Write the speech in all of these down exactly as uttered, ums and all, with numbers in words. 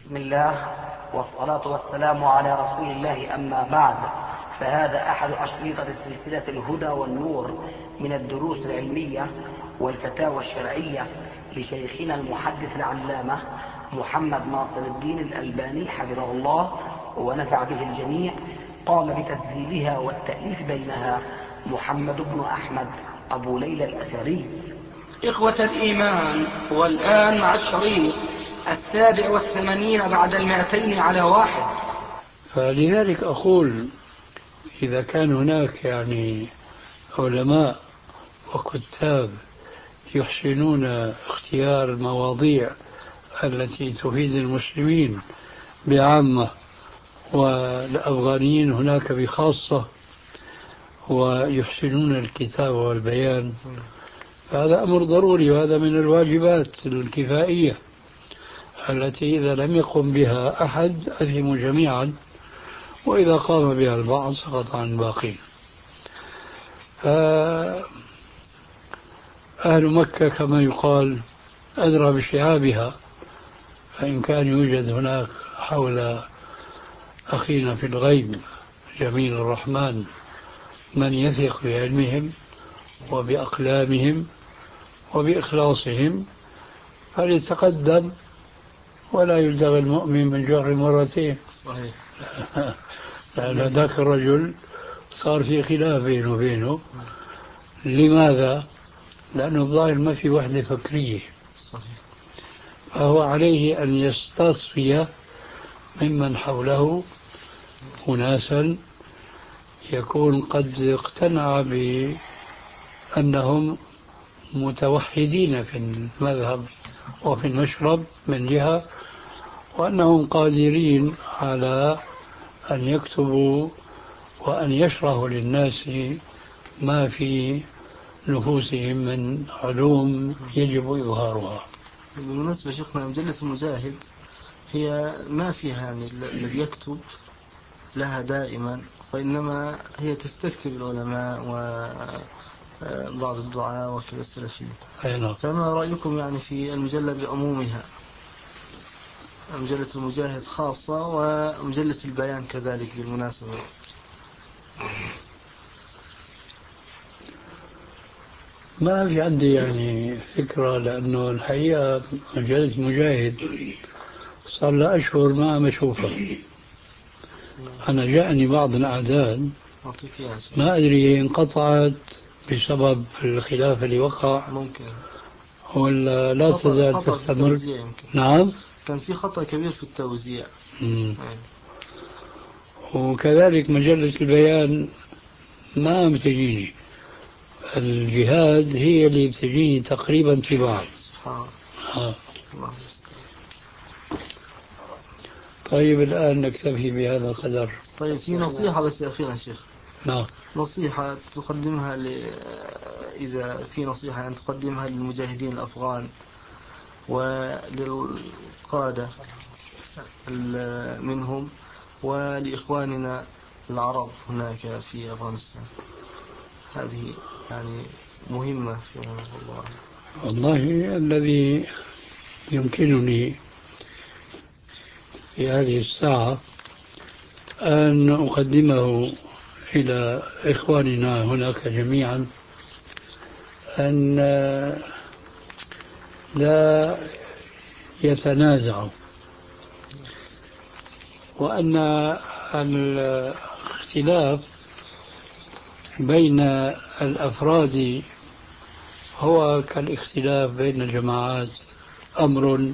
بسم الله والصلاة والسلام على رسول الله، أما بعد، فهذا أحد أشريطة سلسلة الهدى والنور من الدروس العلمية والفتاوى الشرعية لشيخنا المحدث العلامة محمد ناصر الدين الألباني حفظه الله ونفع به الجميع. قام بتسجيلها والتأليف بينها محمد بن أحمد أبو ليلى الأثري. إخوة الإيمان، والآن مع الشريط السابع والثمانين بعد المائتين على واحد. فلذلك أقول إذا كان هناك يعني علماء وكتاب يحسنون اختيار المواضيع التي تفيد المسلمين بعامة والأفغانيين هناك بخاصة ويحسنون الكتاب والبيان، فهذا أمر ضروري، وهذا من الواجبات الكفائية التي إذا لم يقم بها أحد أثموا جميعا، وإذا قام بها البعض سقط عن الباقين. فأهل مكة كما يقال أدرى بشعابها، فإن كان يوجد هناك حول أخينا في الغيب جميل الرحمن من يثق بعلمهم وبأقلامهم وبإخلاصهم فليتقدم، ولا يلدغ المؤمن من جهر مرتين. صحيح. لأن ذاك الرجل صار في خلاف بينه وبينه. لماذا؟ لأنه الظاهر ما في وحدة فكرية. صحيح. فهو عليه أن يستصفي ممن حوله أناسا يكون قد اقتنع بأنهم متوحدين في المذهب وفي المشرب من جهة، وأنهم قادرين على أن يكتبوا وأن يشرحوا للناس ما في نفوسهم من علوم يجب إظهارها. بالمناسبة شيخنا، مجلة المجاهد هي ما فيها يعني الذي يكتب لها دائما، وإنما هي تستكتب العلماء وبعض الدعاء وكذا السلفيين. فما رأيكم يعني في المجلة بعمومها؟ مجلة المجاهد خاصة ومجلة البيان كذلك بالمناسبة. ما في عندي يعني فكرة، لأنه الحقيقة مجلة مجاهد صار لها أشهر ما مشوفة. أنا جاءني بعض الأعداد ما أدري انقطعت بسبب الخلاف اللي وقع ممكن، ولا لا تزال تستمر. نعم، كان في خطأ كبير في التوزيع. وكذلك مجلة البيان ما بتجيني، الجهاد هي اللي بتجيني تقريبا تباع. آه. طيب الآن نكتفي بهذا القدر. طيب في نصيحة بس أخيرا شيخ. نعم. نصيحة تقدمها ل... إذا في نصيحة أن تقدمها للمجاهدين الأفغان وللقادة منهم ولإخواننا العرب هناك في أفغانستان، هذه يعني مهمة في الله. والله الذي يمكنني في هذه الساعة أن أقدمه إلى إخواننا هناك جميعا أن لا يتنازعوا، وأن الاختلاف بين الأفراد هو كالاختلاف بين الجماعات، أمر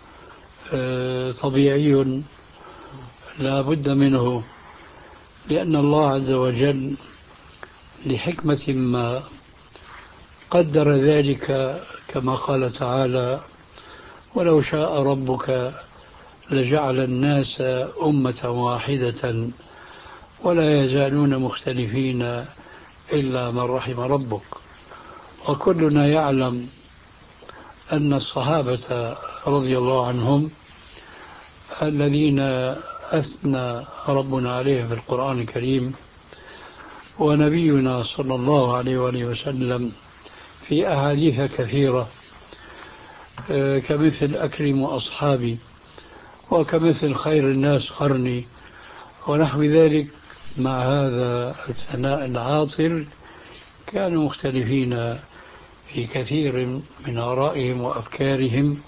طبيعي لا بد منه، لأن الله عز وجل لحكمة ما قدر ذلك، كما قال تعالى: ولو شاء ربك لجعل الناس أمة واحدة ولا يزالون مختلفين إلا من رحم ربك. وكلنا يعلم أن الصحابة رضي الله عنهم الذين أثنى ربنا عليهم في القرآن الكريم، ونبينا صلى الله عليه وآله وسلم في أحاديث كثيرة كمثل أكرم أصحابي وكمثل خير الناس قرني ونحو ذلك. مع هذا الثناء العاطل كانوا مختلفين في كثير من آرائهم وأفكارهم،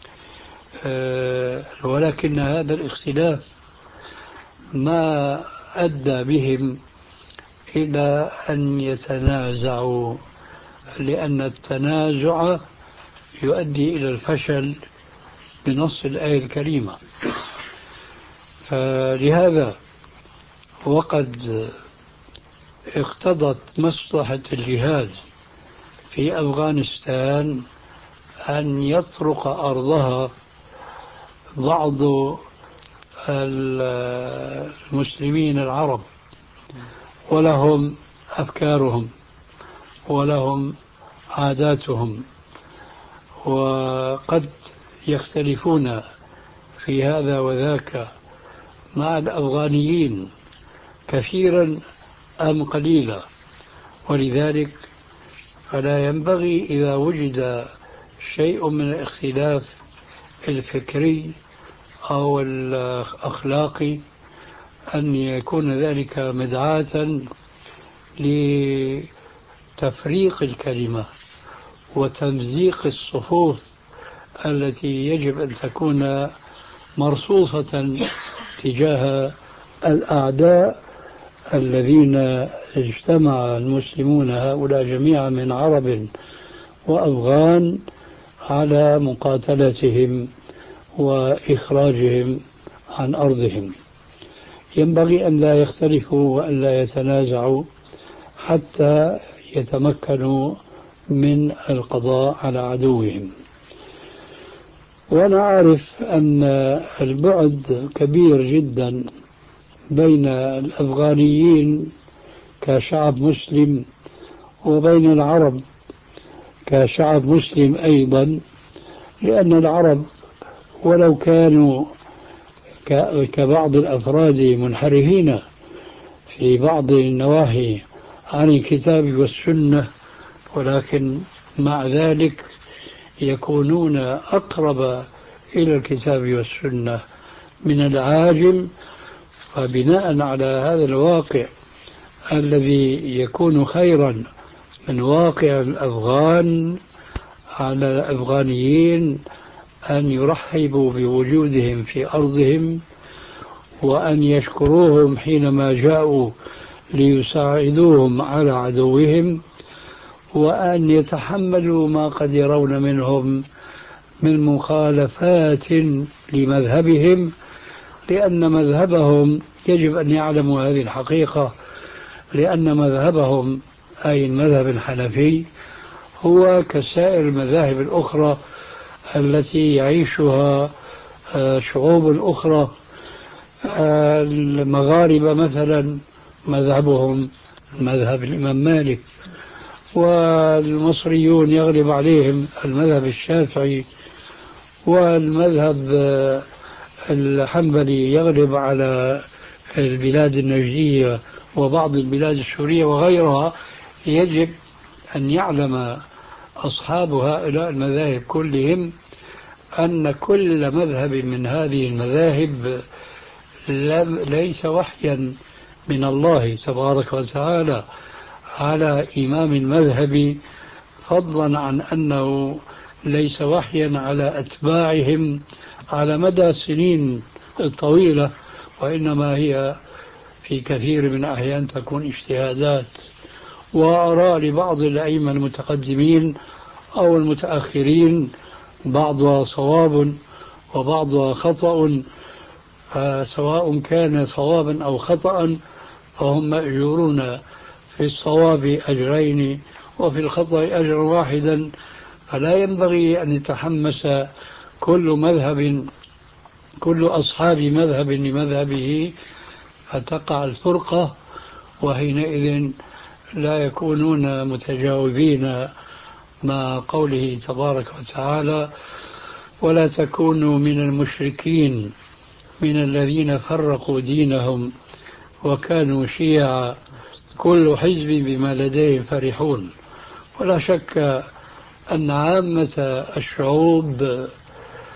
ولكن هذا الاختلاف ما أدى بهم إلى أن يتنازعوا، لأن التنازع يؤدي إلى الفشل بنص الآية الكريمة. فلهذا وقد اقتضت مصلحة الجهاد في أفغانستان أن يطرق أرضها بعض المسلمين العرب، ولهم أفكارهم ولهم عاداتهم، وقد يختلفون في هذا وذاك مع الأفغانيين كثيرا أم قليلا. ولذلك فلا ينبغي إذا وجد شيء من الاختلاف الفكري أو الأخلاقي أن يكون ذلك مدعاة لتفريق الكلمة وتمزيق الصفوف التي يجب أن تكون مرصوصة تجاه الأعداء الذين اجتمع المسلمون هؤلاء جميعا من عرب وأفغان على مقاتلتهم وإخراجهم عن أرضهم. ينبغي أن لا يختلفوا وأن لا يتنازعوا حتى يتمكنوا من القضاء على عدوهم. وأنا أعرف أن البعد كبير جدا بين الأفغانيين كشعب مسلم وبين العرب كشعب مسلم أيضا، لأن العرب ولو كانوا كبعض الأفراد منحرفين في بعض النواحي عن الكتاب والسنة، ولكن مع ذلك يكونون أقرب إلى الكتاب والسنة من العاجم. فبناء على هذا الواقع الذي يكون خيرا من واقع الأفغان على الأفغانيين أن يرحبوا بوجودهم في أرضهم وأن يشكروهم حينما جاءوا ليساعدوهم على عدوهم، وأن يتحملوا ما قد يرون منهم من مخالفات لمذهبهم، لأن مذهبهم يجب أن يعلموا هذه الحقيقة، لأن مذهبهم أي المذهب الحنفي هو كسائر المذاهب الأخرى التي يعيشها شعوب أخرى. المغاربة مثلا مذهبهم مذهب الإمام مالك، والمصريون يغلب عليهم المذهب الشافعي، والمذهب الحنبلي يغلب على البلاد النجدية وبعض البلاد السورية وغيرها. يجب أن يعلم أصحاب هؤلاء المذاهب كلهم أن كل مذهب من هذه المذاهب ليس وحيا من الله تبارك وتعالى على إمام المذهب، فضلا عن أنه ليس وحيا على أتباعهم على مدى سنين طويلة، وإنما هي في كثير من الأحيان تكون اجتهادات وآراء لبعض الأئمة المتقدمين أو المتأخرين، بعضها صواب وبعضها خطأ، فسواء كان صوابا أو خطأ فهم مأجورون في الصواب أجرين وفي الخطأ أجر واحدا. فلا ينبغي أن يتحمس كل مذهب كل أصحاب مذهب لمذهبه فتقع الفرقة، وحينئذ لا يكونون متجاوبين مع قوله تبارك وتعالى: ولا تكونوا من المشركين من الذين فرقوا دينهم وكانوا شيعا كل حزب بما لديهم فرحون. ولا شك أن عامة الشعوب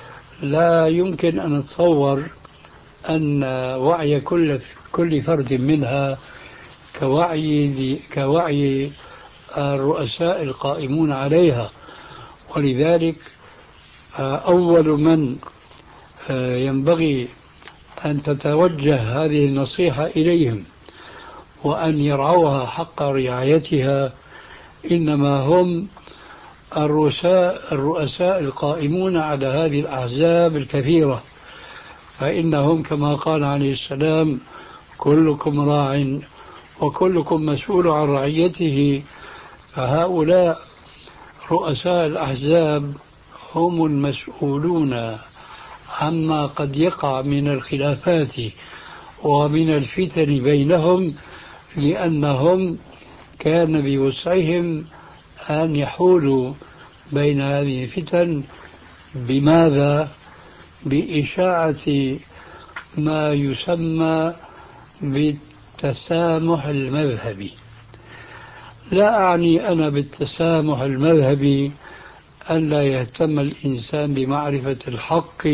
لا يمكن أن نتصور أن وعي كل كل فرد منها كوعي كوعي الرؤساء القائمون عليها. ولذلك أول من ينبغي أن تتوجه هذه النصيحة إليهم وأن يرعوها حق رعايتها إنما هم الرؤساء الرؤساء القائمون على هذه الأحزاب الكثيرة، فإنهم كما قال عليه السلام: كلكم راع وكلكم مسؤول عن رعيته. فهؤلاء رؤساء الأحزاب هم المسؤولون عما قد يقع من الخلافات ومن الفتن بينهم، لأنهم كان بوسعهم أن يحولوا بين هذه الفتن. بماذا؟ بإشاعة ما يسمى بالتسامح المذهبي. لا أعني أنا بالتسامح المذهبي أن لا يهتم الإنسان بمعرفة الحق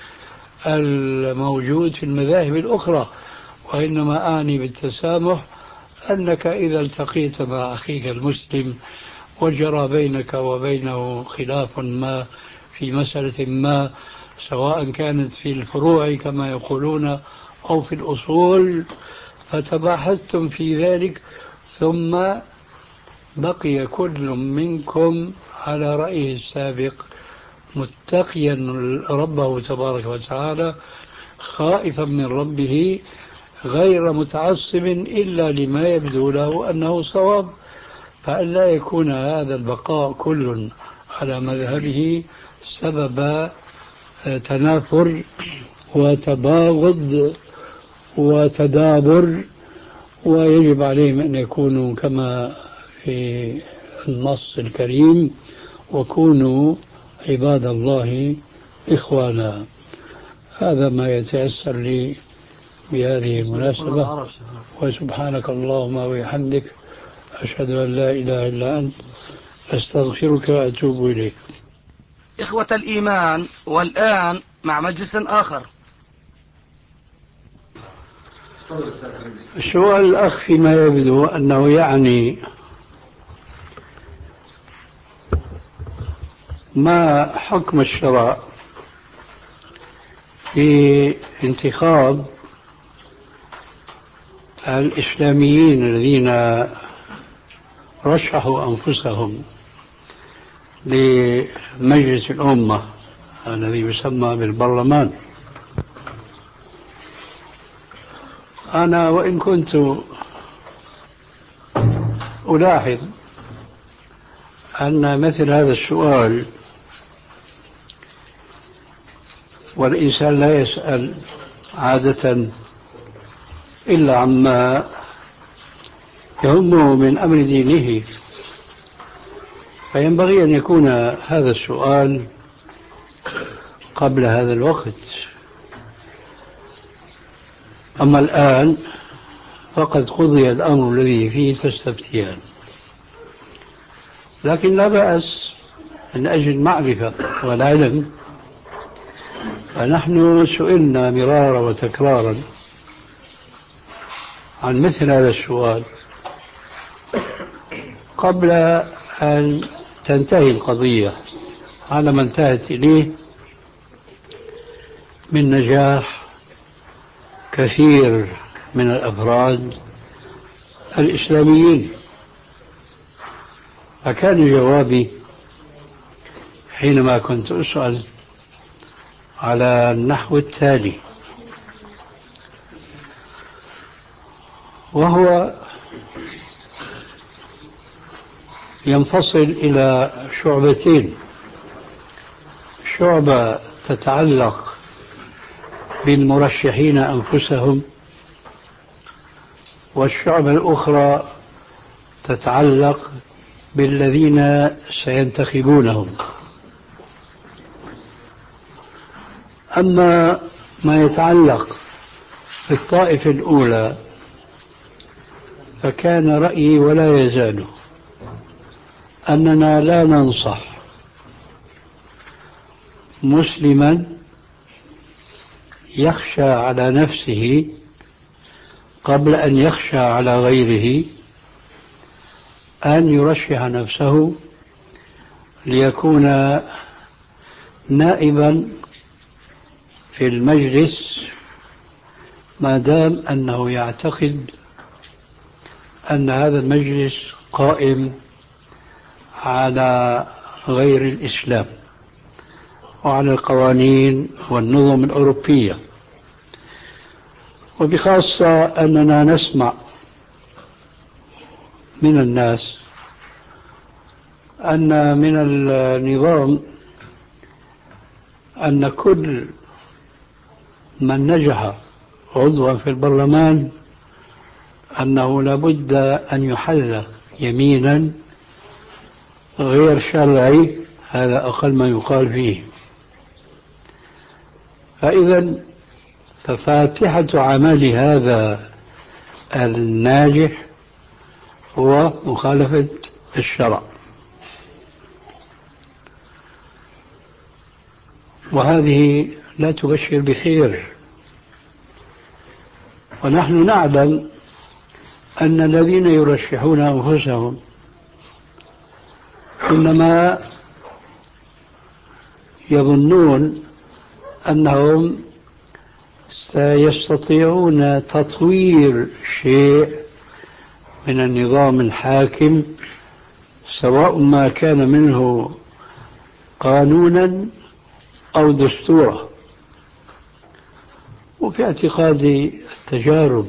الموجود في المذاهب الأخرى، وإنما أعني بالتسامح أنك إذا التقيت مع أخيك المسلم وجرى بينك وبينه خلاف ما في مسألة ما، سواء كانت في الفروع كما يقولون أو في الأصول، فتباحثتم في ذلك ثم بقي كل منكم على رأيه السابق متقيا ربه تبارك وتعالى خائفا من ربه غير متعصب إلا لما يبدو له أنه صواب، فأن لا يكون هذا البقاء كل على مذهبه سبب تنافر وتباغض وتدابر. ويجب عليهم أن يكونوا كما في النص الكريم: وكونوا عباد الله إخوانا. هذا ما يتيسر لي بهذه المناسبة، وسبحانك اللهم وبحمدك أشهد أن لا إله إلا أنت أستغفرك وأتوب إليك. إخوة الإيمان، والآن مع مجلس آخر. سؤال الأخ فيما يبدو أنه يعني ما حكم الشرع في انتخاب الإسلاميين الذين رشحوا أنفسهم لمجلس الأمة الذي يسمى بالبرلمان. أنا وإن كنت ألاحظ أن مثل هذا السؤال، والإنسان لا يسأل عادة إلا عما يهمه من أمر دينه، فينبغي أن يكون هذا السؤال قبل هذا الوقت. أما الآن فقد قضي الأمر الذي فيه تستفتيان، لكن لا بأس من أجل المعرفة والعلم. فنحن سئلنا مرارا وتكرارا عن مثل هذا السؤال قبل أن تنتهي القضية على ما انتهت إليه من نجاح كثير من الأفراد الإسلاميين. فكان جوابي حينما كنت أسأل على النحو التالي، وهو ينفصل إلى شعبتين: شعبة تتعلق بالمرشحين أنفسهم، والشعبة الأخرى تتعلق بالذين سينتخبونهم. أما ما يتعلق بالطائفة الأولى فكان رأيي ولا يزال أننا لا ننصح مسلما يخشى على نفسه قبل أن يخشى على غيره أن يرشح نفسه ليكون نائبا في المجلس ما دام أنه يعتقد أن هذا المجلس قائم على غير الإسلام وعلى القوانين والنظم الأوروبية. وبخاصة أننا نسمع من الناس أن من النظام أن كل من نجح عضوا في البرلمان أنه لابد أن يحل يمينا غير شرعي، هذا أقل ما يقال فيه. فإذا ففاتحة عمل هذا الناجح هو مخالفة الشرع، وهذه لا تبشر بخير. ونحن نعلم أن الذين يرشحون أنفسهم إنما يظنون أنهم سيستطيعون تطوير شيء من النظام الحاكم، سواء ما كان منه قانونا أو دستورا. وفي اعتقادي التجارب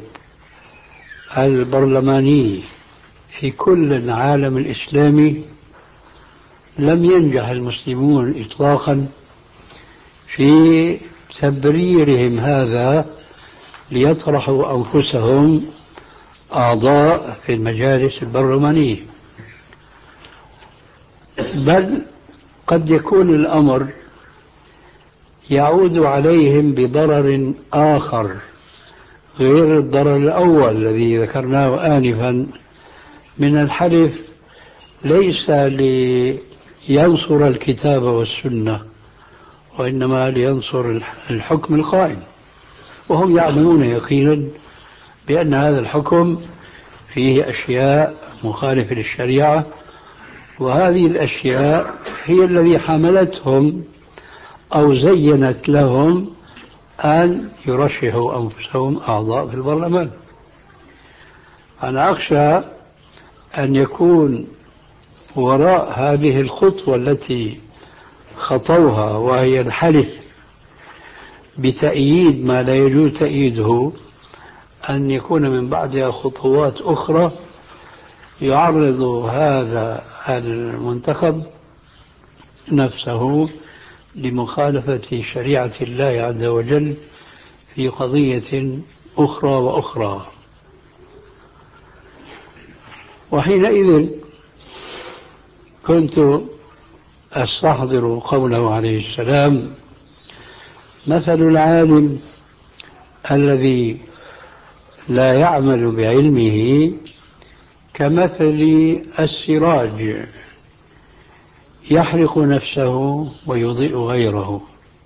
البرلمانية في كل العالم الإسلامي لم ينجح المسلمون إطلاقا في تبريرهم هذا ليطرحوا أنفسهم أعضاء في المجالس البرلمانية، بل قد يكون الأمر يعود عليهم بضرر آخر غير الضرر الأول الذي ذكرناه آنفا من الحلف ليس لينصر الكتاب والسنة وإنما لينصر الحكم القائم، وهم يعلمون يقينا بأن هذا الحكم فيه أشياء مخالفة للشريعة، وهذه الأشياء هي التي حملتهم أو زينت لهم أن يرشحوا أنفسهم أعضاء في البرلمان. أنا أخشى أن يكون وراء هذه الخطوة التي خطوها وهي الحلف بتأييد ما لا يجوز تأييده أن يكون من بعدها خطوات أخرى يعرض هذا المنتخب نفسه لمخالفة شريعة الله عز وجل في قضية أخرى وأخرى. وحينئذ كنت أستحضر قوله عليه السلام: مثل العالم الذي لا يعمل بعلمه كمثل السراج يحرق نفسه ويضيء غيره.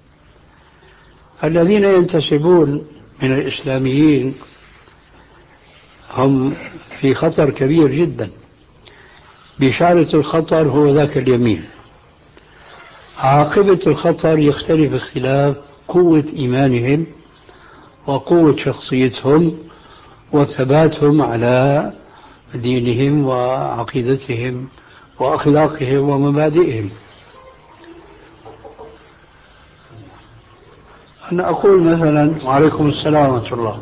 الذين ينتسبون من الإسلاميين هم في خطر كبير جدا. بشارة الخطر هو ذاك اليمين. عاقبة الخطر يختلف اختلاف قوة إيمانهم وقوة شخصيتهم وثباتهم على دينهم وعقيدتهم وأخلاقهم ومبادئهم. أنا أقول مثلا، وعليكم السلام ورحمة الله،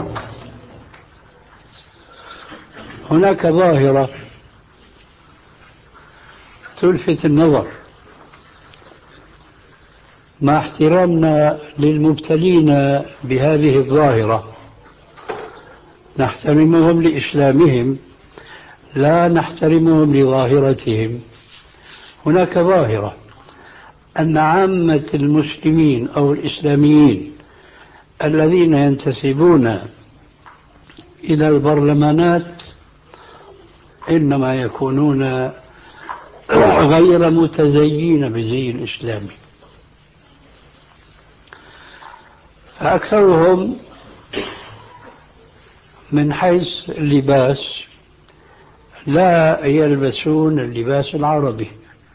هناك ظاهرة تلفت النظر مع احترامنا للمبتلين بهذه الظاهرة، نحترمهم لإسلامهم لا نحترمهم لظاهرتهم. هناك ظاهرة أن عامة المسلمين أو الإسلاميين الذين ينتسبون إلى البرلمانات إنما يكونون غير متزيين بزي الإسلامي. فأكثرهم من حيث اللباس لا يلبسون اللباس العربي،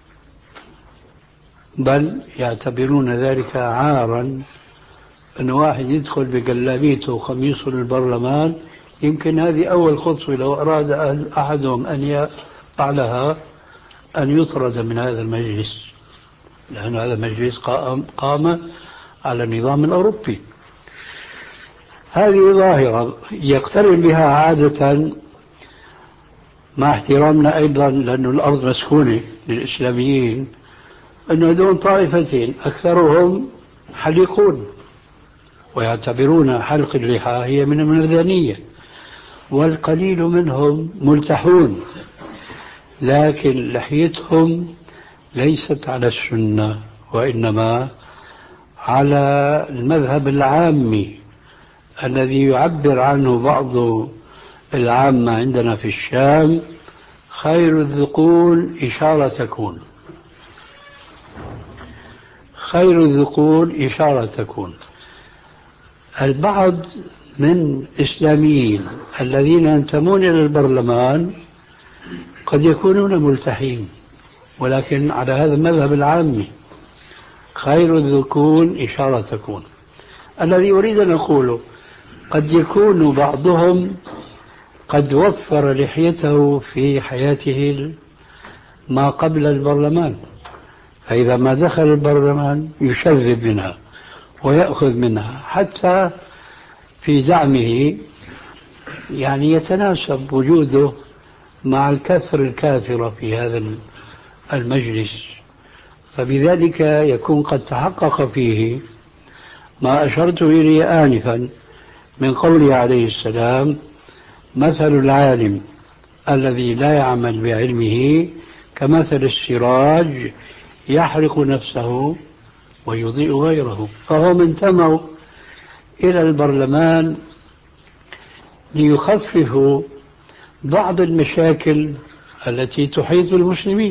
بل يعتبرون ذلك عارا أن واحد يدخل بجلابيته وقميصه للبرلمان. يمكن هذه أول خطوة لو أراد أحدهم أن يفعلها أن يطرد من هذا المجلس، لأن هذا المجلس قام, قام على النظام الأوروبي. هذه ظاهرة يقترن بها عادة، مع احترامنا أيضا لأن الأرض مسكونة للإسلاميين، أنه دون طائفتين أكثرهم حليقون ويعتبرون حلق اللحى هي من المردانية، والقليل منهم ملتحون، لكن لحيتهم ليست على السنة وإنما على المذهب العامي الذي يعبر عنه بعض العامة عندنا في الشام: خير الذقون إشارة تكون، خير الذقون إشارة تكون. البعض من الإسلاميين الذين ينتمون إلى البرلمان قد يكونون ملتحين، ولكن على هذا المذهب العامي خير الذقون إشارة تكون. الذي أريد أن أقوله قد يكون بعضهم قد وفر لحيته في حياته ما قبل البرلمان، فإذا ما دخل البرلمان يشذب منها ويأخذ منها حتى في زعمه، يعني يتناسب وجوده مع الكثر الكافرة في هذا المجلس، فبذلك يكون قد تحقق فيه ما أشرت إليه آنفا من قوله عليه السلام: مثل العالم الذي لا يعمل بعلمه كمثل السراج يحرق نفسه ويضيء غيره. فهم انتموا إلى البرلمان ليخففوا بعض المشاكل التي تحيط المسلمين،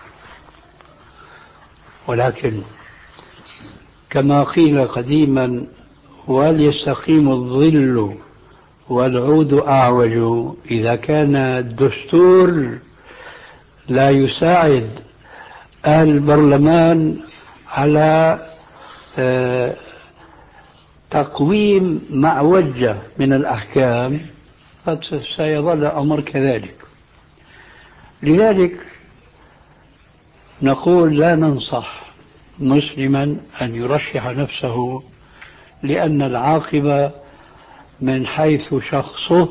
ولكن كما قيل قديما: وليستقيم الظل والعود أعوج. إذا كان الدستور لا يساعد أهل البرلمان على تقويم معوجة من الأحكام فسيظل الأمر كذلك. لذلك نقول لا ننصح مسلما أن يرشح نفسه، لأن العاقبة من حيث شخصه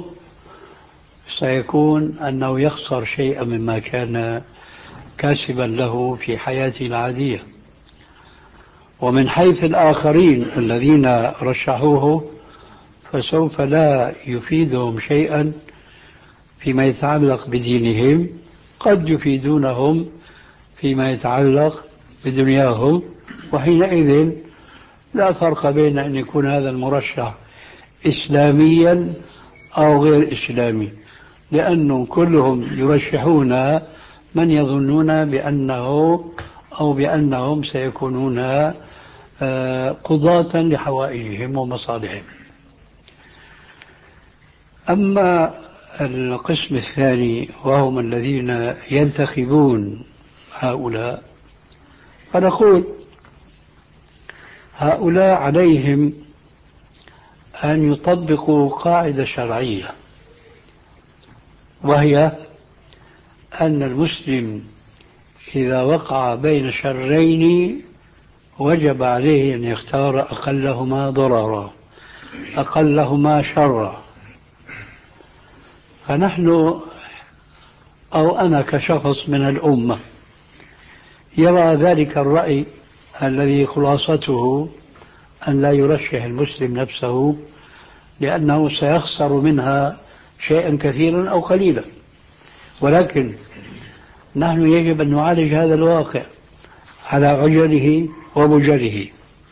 سيكون أنه يخسر شيئا مما كان كاسبا له في حياته العادية، ومن حيث الآخرين الذين رشحوه فسوف لا يفيدهم شيئا فيما يتعلق بدينهم، قد يفيدونهم فيما يتعلق بدنياهم، وحينئذ لا فرق بين أن يكون هذا المرشح إسلاميا أو غير إسلامي، لأنهم كلهم يرشحون من يظنون بأنه أو بأنهم سيكونون قضاة لحوائجهم ومصالحهم. أما القسم الثاني وهم الذين ينتخبون هؤلاء، فنقول هؤلاء عليهم أن يطبقوا قاعدة شرعية، وهي أن المسلم إذا وقع بين شرين وجب عليه أن يختار أقلهما ضررا أقلهما شرا. فنحن أو أنا كشخص من الأمة يرى ذلك الرأي الذي خلاصته أن لا يرشح المسلم نفسه، لأنه سيخسر منها شيئا كثيرا أو قليلا، ولكن نحن يجب أن نعالج هذا الواقع على عجله ومجله.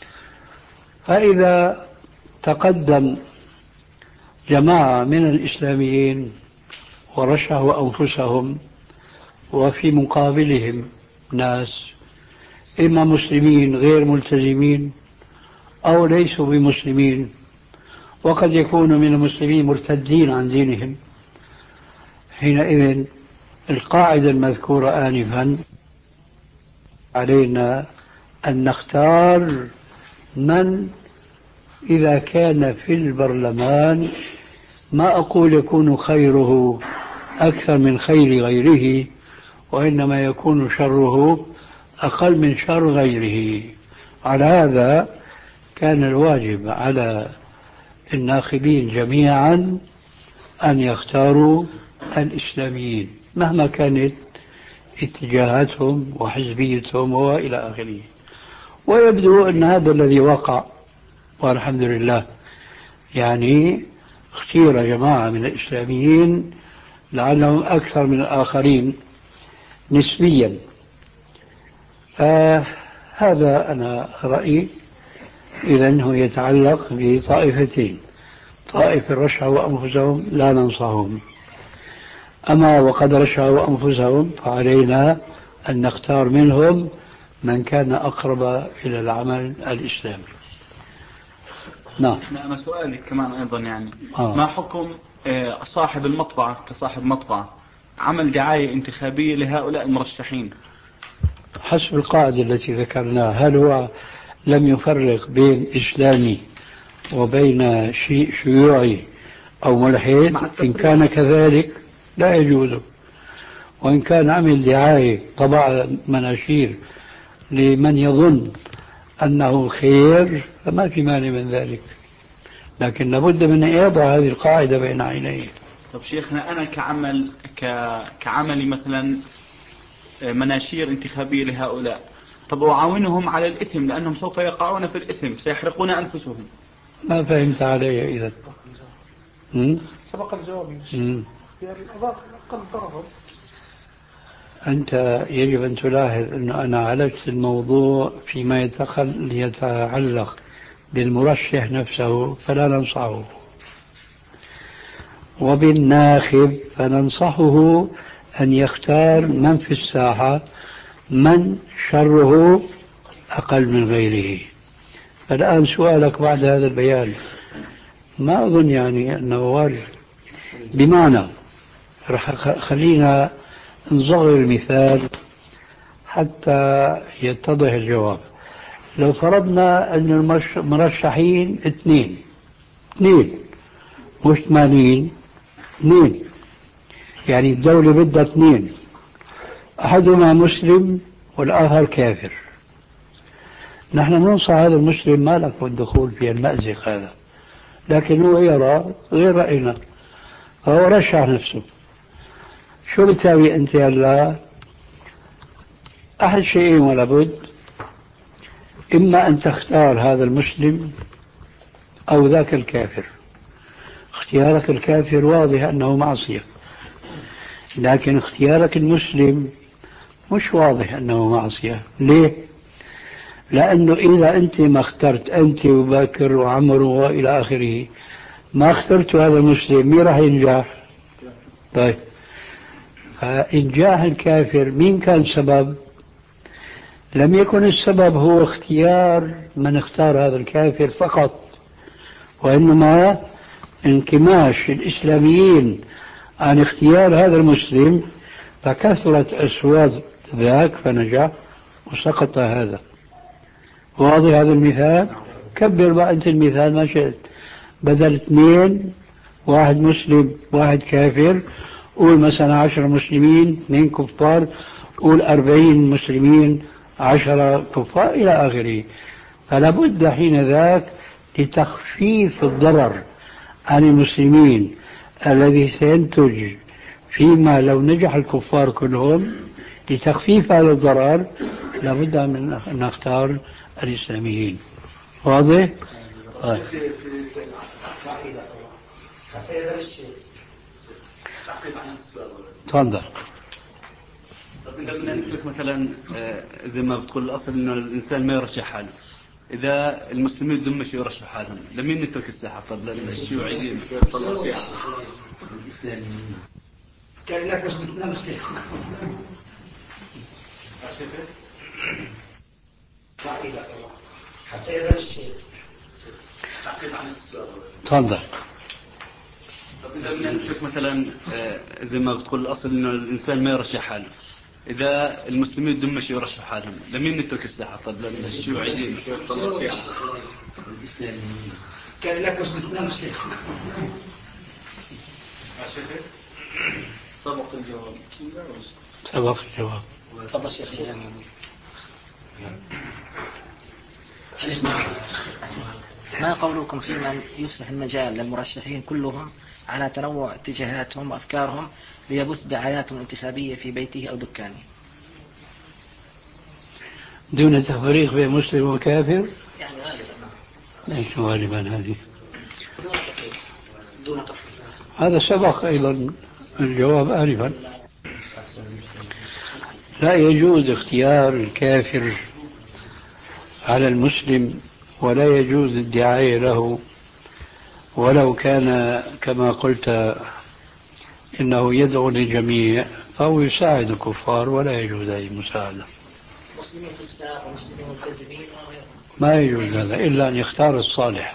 فإذا تقدم جماعة من الإسلاميين ورشحوا أنفسهم وفي مقابلهم ناس إما مسلمين غير ملتزمين أو ليسوا بمسلمين، وقد يكونوا من المسلمين مرتدين عن دينهم. حينئذ القاعدة المذكورة آنفا علينا أن نختار من إذا كان في البرلمان، ما أقول يكون خيره أكثر من خير غيره، وإنما يكون شره أقل من شر غيره. على هذا كان الواجب على الناخبين جميعا أن يختاروا الإسلاميين مهما كانت اتجاهاتهم وحزبيتهم وإلى آخره. ويبدو أن هذا الذي وقع، والحمد لله. يعني اختير جماعة من الإسلاميين لعلهم أكثر من الآخرين نسبيا. فهذا أنا رأيي. إذن هو يتعلق بطائفتين: طائفة رشحوا أنفسهم لا ننصحهم، أما وقد رشحوا أنفسهم فعلينا أن نختار منهم من كان أقرب إلى العمل الإسلامي. نعم. أنا سؤالي كمان أيضا يعني آه. ما حكم صاحب المطبعة كصاحب مطبعة عمل دعاية انتخابية لهؤلاء المرشحين؟ حسب القاعدة التي ذكرناها، هل هو لم يفرق بين إسلامي وبين شيء شيوعي أو ملحد؟ إن كان كذلك لا يجوز. وإن كان عمل دعاية طبع مناشير لمن يظن أنه خير فما في مانع من ذلك، لكن لابد من يضع هذه القاعدة بين عينيه. طب شيخنا، أنا كعمل ك... كعملي مثلا مناشير انتخابية لهؤلاء، طب أعاونهم على الإثم لأنهم سوف يقعون في الإثم، سيحرقون أنفسهم. ما فهمت علي إذا؟ سبق الجواب. أنت يجب أن تلاحظ أن أنا عالجت الموضوع فيما يتعلق بالمرشح نفسه فلا ننصحه، وبالناخب فننصحه أن يختار من في الساحة من شره أقل من غيره. الآن سؤالك بعد هذا البيان ما أظن يعني أنه وارد، بمعنى رح خلينا نصغر المثال حتى يتضح الجواب. لو فرضنا أن المرشحين اثنين اثنين مش ثمانين، اثنين، يعني الدولة بدها اثنين، أحدهما مسلم والآخر كافر. نحن ننصح هذا المسلم ما لك الدخول في المأزق هذا، لكن هو يرى غير رأينا فهو رشح نفسه. شو بتساوي أنت هلا؟ أحد شيئين ولا بد: إما أن تختار هذا المسلم أو ذاك الكافر. اختيارك الكافر واضح أنه معصية، لكن اختيارك المسلم مش واضح أنه معصية. ليه؟ لأنه إذا أنت ما اخترت، أنت وباكر وعمر وإلى آخره، ما اخترت هذا المسلم، مين راح ينجح؟ طيب، فإنجاح الكافر مين كان سبب؟ لم يكن السبب هو اختيار من اختار هذا الكافر فقط، وإنما انكماش الإسلاميين عن اختيار هذا المسلم، فكثرت أصوات ذاك فنجح وسقط هذا. واضح هذا المثال؟ كبر بقى أنت المثال ما شئت، بدل اثنين واحد مسلم واحد كافر، قول مثلا عشر مسلمين اثنين كفار، قول أربعين مسلمين عشرة كفار إلى آخره. فلا بد حين ذاك لتخفيف الضرر عن المسلمين الذي سينتج فيما لو نجح الكفار كلهم. لتخفيف هذا الضرر لابد من أن نختار الإسلاميين. واضح؟ طيب. تفضل. بدنا نترك مثلا زي ما بتقول الأصل إنه الإنسان ما يرشح حاله، إذا المسلمين بدهم مش يرشحوا حالهم لمين نترك الساحة؟ طب للشيوعيين كان لك مش بس حتى إذا الشيء تفضل. طب إذا بدنا نشوف مثلا زي ما بتقول الأصل إنه الإنسان ما يرشح حاله، إذا المسلمين بدهم مش يرشحوا حالهم لمين نترك الساحة؟ طب للشيوعيين كان لك مش بسلام الشيخ. سبق الجواب. سبق الجواب. تفضل شيخ. شيخنا ما قولكم في من يفسح المجال للمرشحين كلهم على تنوع اتجاهاتهم وأفكارهم ليبث دعاياتهم الانتخابية في بيته أو دكانه دون تفريق بين مسلم وكافر؟ يعني غالبا. ليش غالبا هذه؟ دون تفريق. دون تفريق. هذا سبق أيضا الجواب آنفا. لا يجوز اختيار الكافر على المسلم، ولا يجوز الدعاية له ولو كان كما قلت إنه يدعو للجميع، فهو يساعد الكفار ولا يجوز أي مساعدة. مسلمين في الساق ومسلمين ملتزمين ما يجوز هذا إلا أن يختار الصالح.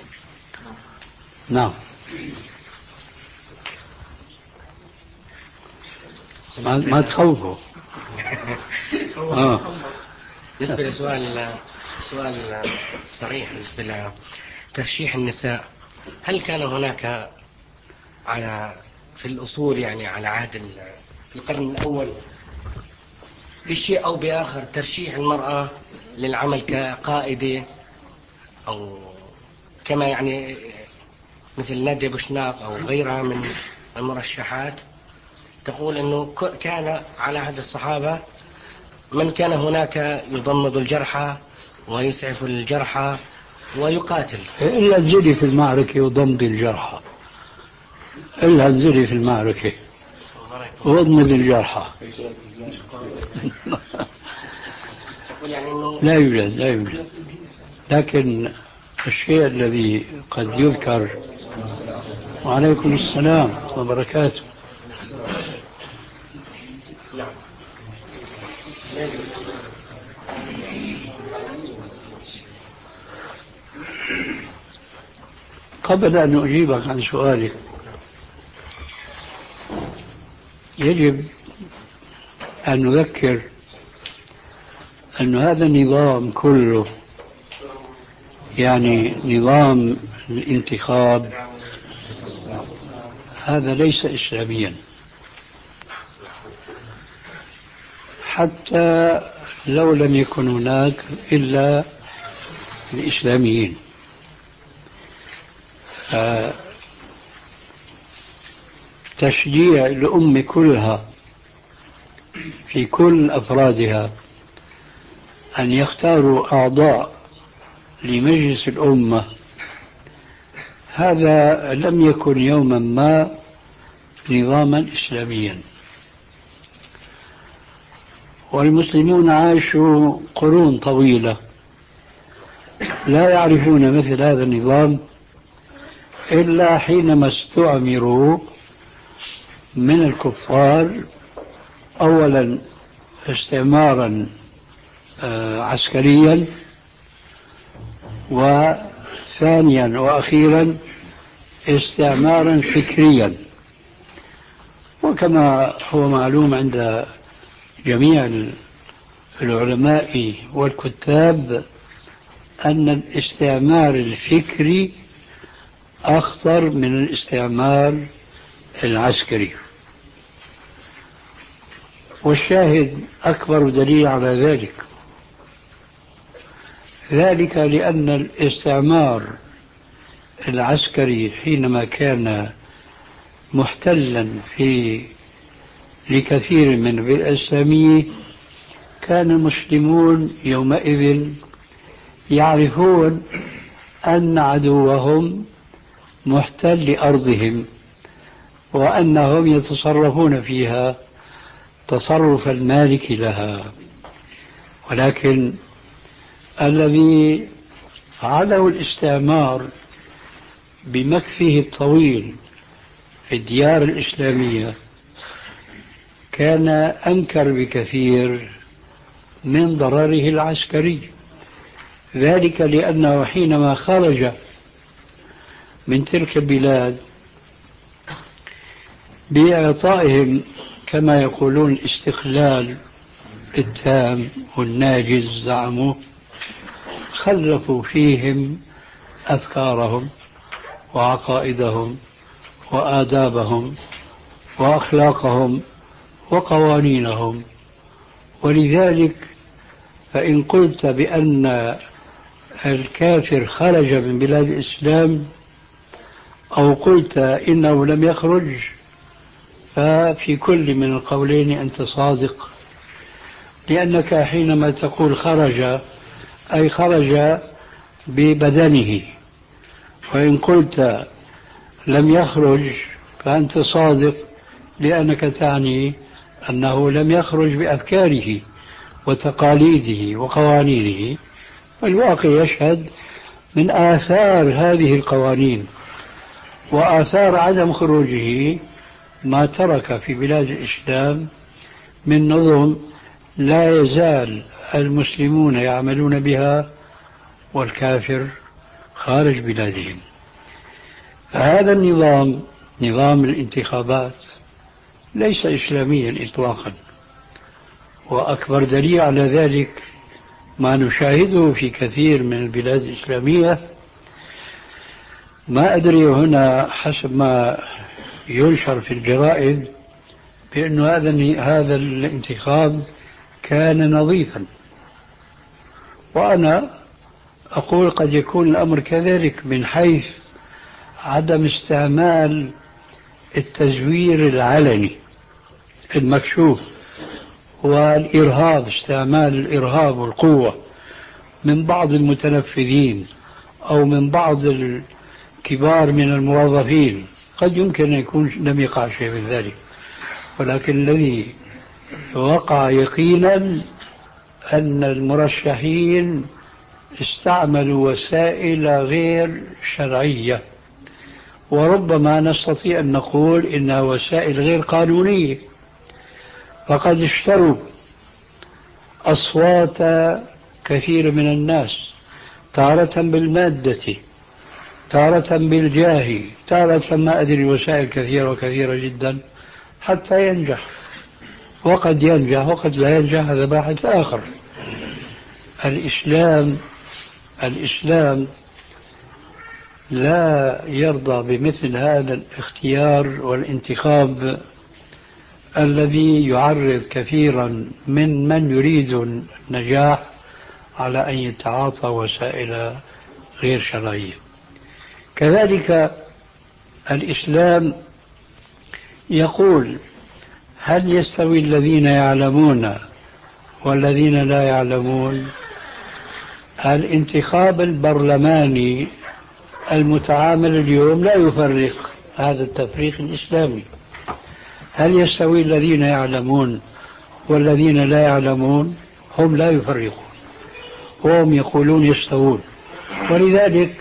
نعم. ما, ما تخوفوا. آه. بالنسبة لسؤال سؤال صريح بالنسبة لترشيح النساء، هل كان هناك على في الأصول يعني على عهد في القرن الأول بشيء أو بآخر ترشيح المرأة للعمل كقائدة أو كما يعني مثل نادية بوشناق أو غيرها من المرشحات، تقول أنه كان على عهد الصحابة من كان هناك يضمد الجرحى ويسعف الجرحى ويقاتل. إلا انزلي في المعركة وضمد الجرحى، إلا انزلي في المعركة وضمد الجرحى. لا يوجد لا يوجد. لكن الشيء الذي قد يذكر. وعليكم السلام وبركاته. قبل أن أجيبك عن سؤالك، يجب أن نذكر أن هذا النظام كله، يعني نظام الانتخاب، هذا ليس إسلاميا، حتى لو لم يكن هناك إلا الإسلاميين. تشجيع الأمة كلها في كل أفرادها أن يختاروا أعضاء لمجلس الأمة، هذا لم يكن يوما ما نظاما إسلاميا. والمسلمون عاشوا قرون طويلة لا يعرفون مثل هذا النظام إلا حينما استعمروا من الكفار، أولا استعمارا عسكريا، وثانيا وأخيرا استعمارا فكريا. وكما هو معلوم عند جميع العلماء والكتاب أن الاستعمار الفكري أخطر من الاستعمار العسكري. والشاهد أكبر دليل على ذلك ذلك لأن الاستعمار العسكري حينما كان محتلا في لكثير من البلاد الإسلامية، كان المسلمون يومئذ يعرفون أن عدوهم محتل لأرضهم، وأنهم يتصرفون فيها تصرف المالك لها. ولكن الذي فعله الاستعمار بمكثه الطويل في الديار الإسلامية كان أنكر بكثير من ضرره العسكري، ذلك لأنه حينما خرج من تلك البلاد بإعطائهم كما يقولون الاستقلال التام والناجز زعموا، خلفوا فيهم أفكارهم وعقائدهم وآدابهم وأخلاقهم وقوانينهم. ولذلك فإن قلت بأن الكافر خرج من بلاد الإسلام أو قلت إنه لم يخرج، ففي كل من القولين أنت صادق، لأنك حينما تقول خرج أي خرج ببدنه، وإن قلت لم يخرج فأنت صادق لأنك تعني أنه لم يخرج بأفكاره وتقاليده وقوانينه. والواقع يشهد من آثار هذه القوانين وآثار عدم خروجه ما ترك في بلاد الإسلام من نظم لا يزال المسلمون يعملون بها والكافر خارج بلادهم. فهذا النظام، نظام الانتخابات، ليس إسلاميا إطلاقا، وأكبر دليل على ذلك ما نشاهده في كثير من البلاد الإسلامية. ما أدري هنا حسب ما ينشر في الجرائد بأن هذا هذا الانتخاب كان نظيفا، وأنا أقول قد يكون الأمر كذلك من حيث عدم استعمال التزوير العلني المكشوف والإرهاب، استعمال الإرهاب والقوة من بعض المتنفذين أو من بعض الكبار من الموظفين. قد يمكن أن يكون لم يقع شيء من ذلك، ولكن الذي وقع يقينا أن المرشحين استعملوا وسائل غير شرعية، وربما نستطيع أن نقول إنها وسائل غير قانونية. فقد اشتروا أصوات كثير من الناس، تارة بالمادة، تارة بالجاه، تارة ما أدري، وسائل كثيرة وكثيرة جدا حتى ينجح، وقد ينجح وقد لا ينجح، هذا باحث آخر. الإسلام الإسلام لا يرضى بمثل هذا الاختيار والانتخاب الذي يعرض كثيرا من من يريد النجاح على أن يتعاطى وسائل غير شرعية. كذلك الإسلام يقول: هل يستوي الذين يعلمون والذين لا يعلمون؟ الانتخاب البرلماني المتعامل اليوم لا يفرق هذا التفريق الإسلامي. هل يستوي الذين يعلمون والذين لا يعلمون؟ هم لا يفرقون، وهم يقولون يستوون. ولذلك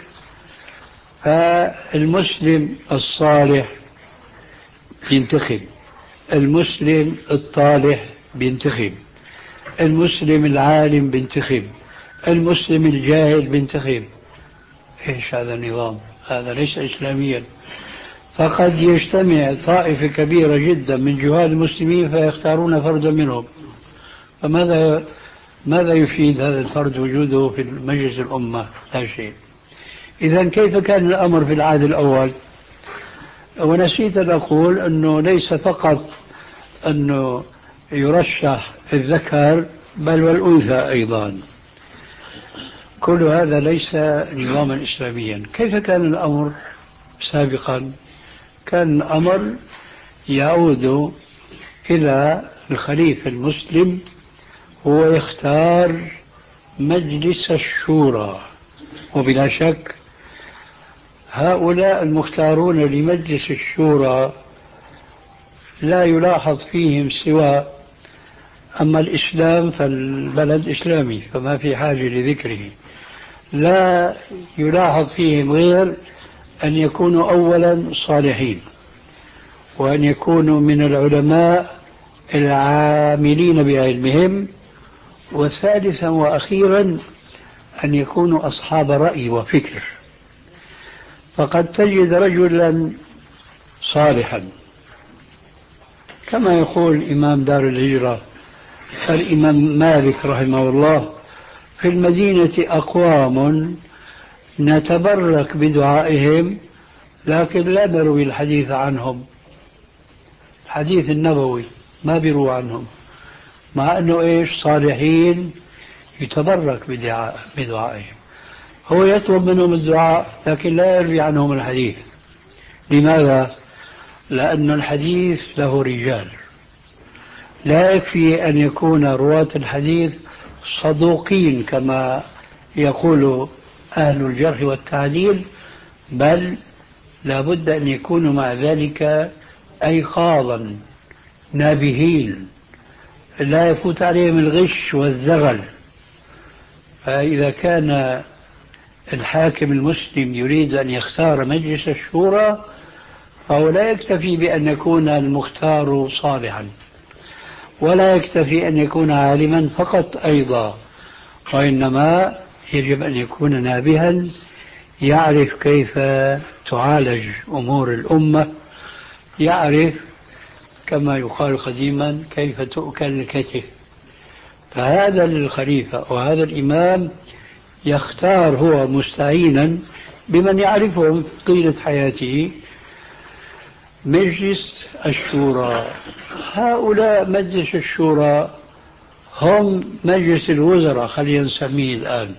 فالمسلم الصالح ينتخب، المسلم الطالح بينتخب، المسلم العالم بينتخب، المسلم الجاهل بينتخب. ايش هذا النظام؟ هذا ليس إسلاميا. فقد يجتمع طائفة كبيرة جدا من جهال المسلمين فيختارون فردا منهم، فماذا ماذا يفيد هذا الفرد وجوده في مجلس الأمة؟ لا شيء. إذن كيف كان الأمر في العهد الأول؟ ونسيت أن أقول أنه ليس فقط أنه يرشح الذكر بل والأنثى أيضا. كل هذا ليس نظاما إسلاميا. كيف كان الأمر سابقا؟ كان الأمر يعود إلى الخليفة المسلم، هو يختار مجلس الشورى، وبلا شك هؤلاء المختارون لمجلس الشورى لا يلاحظ فيهم سوى، أما الإسلام فالبلد إسلامي فما في حاجة لذكره، لا يلاحظ فيهم غير أن يكونوا أولا صالحين، وأن يكونوا من العلماء العاملين بعلمهم، وثالثا وأخيرا أن يكونوا أصحاب رأي وفكر. فقد تجد رجلا صالحا كما يقول إمام دار الهجرة الإمام مالك رحمه الله: في المدينة أقوام نتبرك بدعائهم لكن لا نروي الحديث عنهم، الحديث النبوي ما بيروى عنهم، مع أنه إيش صالحين يتبرك بدعاء بدعائهم. هو يطلب منهم الدعاء لكن لا يروي عنهم الحديث. لماذا؟ لأن الحديث له رجال، لا يكفي أن يكون رواة الحديث صدوقين كما يقول أهل الجرح والتعديل، بل لا بد أن يكونوا مع ذلك أيقاظا نابهين لا يفوت عليهم الغش والزغل. فإذا كان الحاكم المسلم يريد أن يختار مجلس الشورى فهو لا يكتفي بأن يكون المختار صالحا، ولا يكتفي أن يكون عالما فقط أيضا، وإنما يجب أن يكون نابها يعرف كيف تعالج أمور الأمة، يعرف كما يقال قديما كيف تؤكل الكتف. فهذا الخليفة وهذا الإمام يختار هو مستعينا بمن يعرفهم طيلة حياته مجلس الشورى. هؤلاء مجلس الشورى هم مجلس الوزراء خلينا نسميه الآن.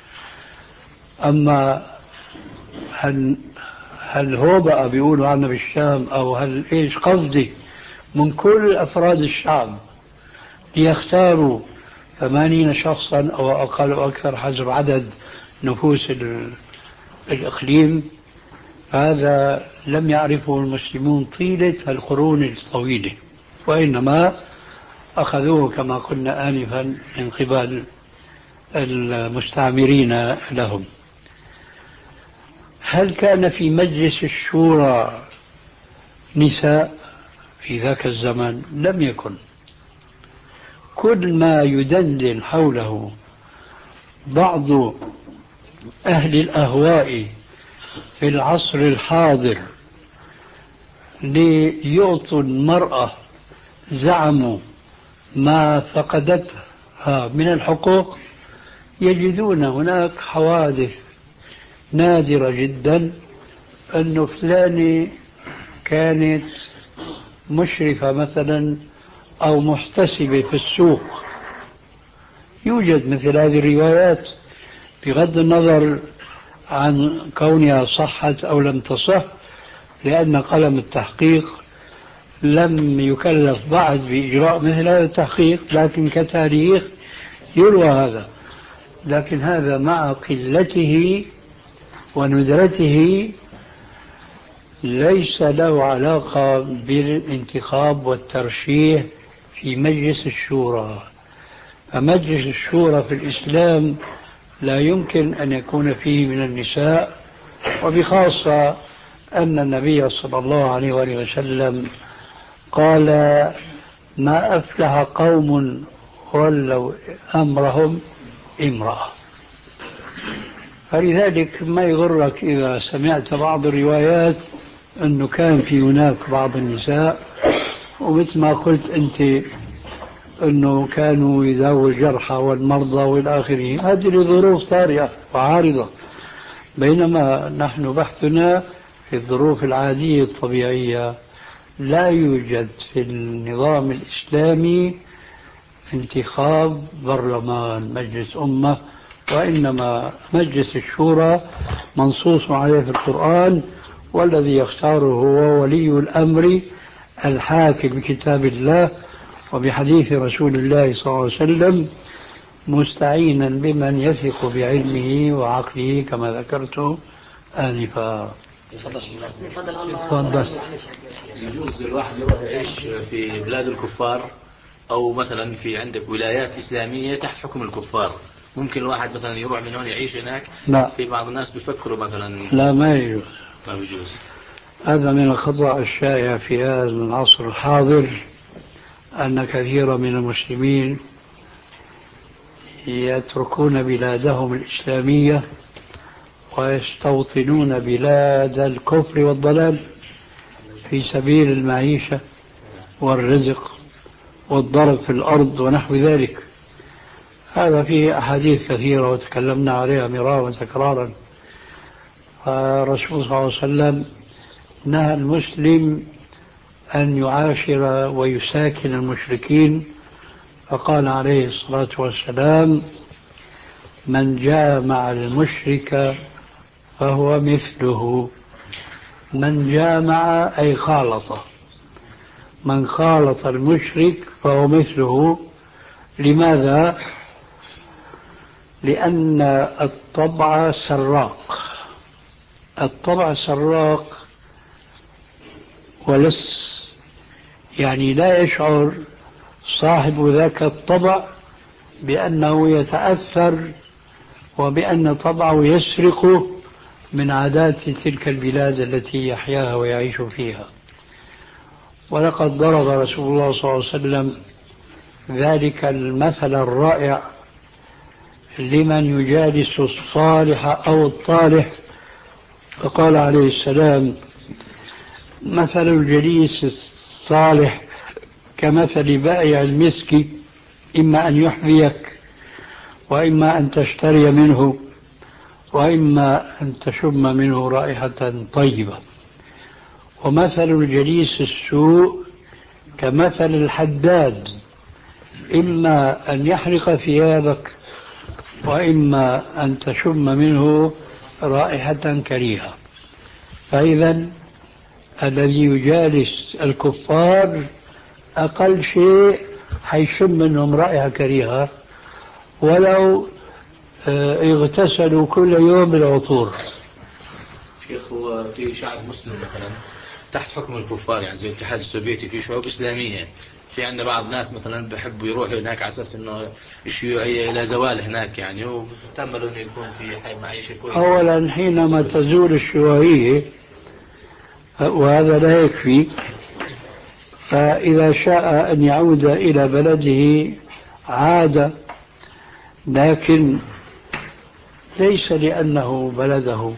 أما هل, هل هو بقى بيقولوا عنا بالشام أو هل إيش قصدي من كل أفراد الشعب ليختاروا ثمانين شخصا أو أقل أو أكثر حسب عدد نفوس الإقليم، هذا لم يعرفه المسلمون طيلة القرون الطويلة، وإنما أخذوه كما قلنا آنفا من قبل المستعمرين لهم. هل كان في مجلس الشورى نساء في ذاك الزمن؟ لم يكن. كل ما يدندن حوله بعض أهل الأهواء في العصر الحاضر ليعطوا المرأة زعموا ما فقدتها من الحقوق، يجدون هناك حوادث نادرة جدا، أنه فلانة كانت مشرفة مثلا أو محتسبة في السوق. يوجد مثل هذه الروايات بغض النظر عن كونها صحت أو لم تصح، لأن قلم التحقيق لم يكلف بعد بإجراء مثل هذا التحقيق، لكن كتاريخ يروى هذا. لكن هذا مع قلته وندرته ليس له علاقة بالانتخاب والترشيح في مجلس الشورى. فمجلس الشورى في الإسلام لا يمكن أن يكون فيه من النساء، وبخاصة أن النبي صلى الله عليه وآله وسلم قال: ما أفلح قوم ولوا أمرهم امرأة. فلذلك ما يغرك إذا سمعت بعض الروايات أنه كان في هناك بعض النساء، ومثل ما قلت أنت أنه كانوا يداووا الجرحى والمرضى والآخرين، هذه لظروف طارئة وعارضة، بينما نحن بحثنا في الظروف العادية الطبيعية. لا يوجد في النظام الإسلامي انتخاب برلمان مجلس أمة، وإنما مجلس الشورى منصوص عليه في القرآن، والذي يختاره هو ولي الأمر الحاكم بكتاب الله وبحديث رسول الله صلى الله عليه وسلم، مستعينا بمن يثق بعلمه وعقله كما ذكرت آنفا. تفضل. يجوز الواحد يروح يعيش في بلاد الكفار، أو مثلا في عندك ولايات إسلامية تحت حكم الكفار، ممكن الواحد مثلا يروح من هون يعيش هناك؟ لا. في بعض الناس بيفكروا مثلا لا، ما يجوز. ما يجوز. هذا من الخطأ الشائع في هذا العصر الحاضر، أن كثيرا من المسلمين يتركون بلادهم الإسلامية ويستوطنون بلاد الكفر والضلال في سبيل المعيشة والرزق والضرب في الأرض ونحو ذلك. هذا فيه أحاديث كثيرة وتكلمنا عليها مرارا وتكرارا. الرسول صلى الله عليه وسلم نهى المسلم أن يعاشر ويساكن المشركين، فقال عليه الصلاة والسلام: من جامع المشرك فهو مثله. من جامع أي خالط، من خالط المشرك فهو مثله. لماذا؟ لأن الطبع سراق، الطبع سراق ولس، يعني لا يشعر صاحب ذاك الطبع بأنه يتأثر وبأن طبعه يسرق من عادات تلك البلاد التي يحياها ويعيش فيها. ولقد ضرب رسول الله صلى الله عليه وسلم ذلك المثل الرائع لمن يجالس الصالح أو الطالح، فقال عليه السلام: مثل الجليس الصالح كمثل بائع المسك، إما أن يحذيك وإما أن تشتري منه وإما أن تشم منه رائحة طيبة. ومثل الجليس السوء كمثل الحداد، إما أن يحرق ثيابك وإما أن تشم منه رائحة كريهة. فإذا الذي يجالس الكفار أقل شيء حيشم منهم رائحة كريهة ولو اغتسلوا كل يوم بالعطور. شيخ، هو في شعب مسلم مثلا تحت حكم الكفار، يعني زي الاتحاد السوفيتي، في شعوب إسلامية، في عندنا بعض الناس مثلا بيحبوا يروحوا هناك على أساس إنه الشيوعية إلى زوال هناك، يعني وتأملوا إنه يكون في حي معيشة كويسة. أولا حينما تزول الشيوعية وهذا لا يكفي، فإذا شاء أن يعود إلى بلده عاد، لكن ليس لأنه بلده،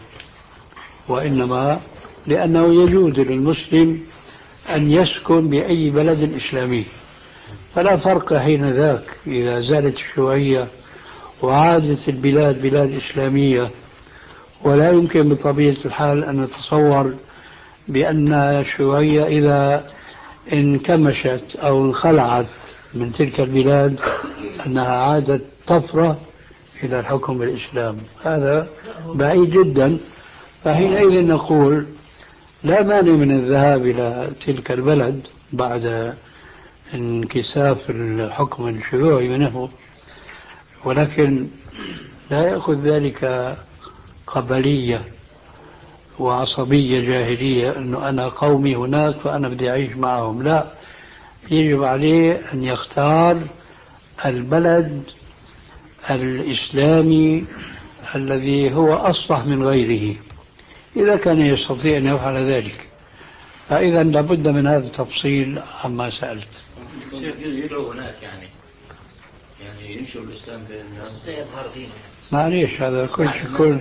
وإنما لأنه يجوز للمسلم أن يسكن بأي بلد إسلامي. فلا فرق حين ذاك إذا زالت الشيوعية وعادت البلاد بلاد إسلامية. ولا يمكن بطبيعة الحال أن نتصور بأن الشيوعية إذا انكمشت أو انخلعت من تلك البلاد أنها عادت طفرة إلى الحكم بالإسلام، هذا بعيد جدا. فحينئذ نقول لا مانع من الذهاب إلى تلك البلد بعد انكساف الحكم الشيوعي منه، ولكن لا يأخذ ذلك قبلية وعصبية جاهلية أنه أنا قومي هناك فأنا بدي أعيش معهم. لا، يجب عليه أن يختار البلد الإسلامي الذي هو أصلح من غيره إذا كان يستطيع أن يفعل ذلك. فإذا لابد من هذا التفصيل عما سألت. يدعو هناك يعني يعني ينشر الإسلام بين الناس، يظهر دينه. معليش، هذا كل كل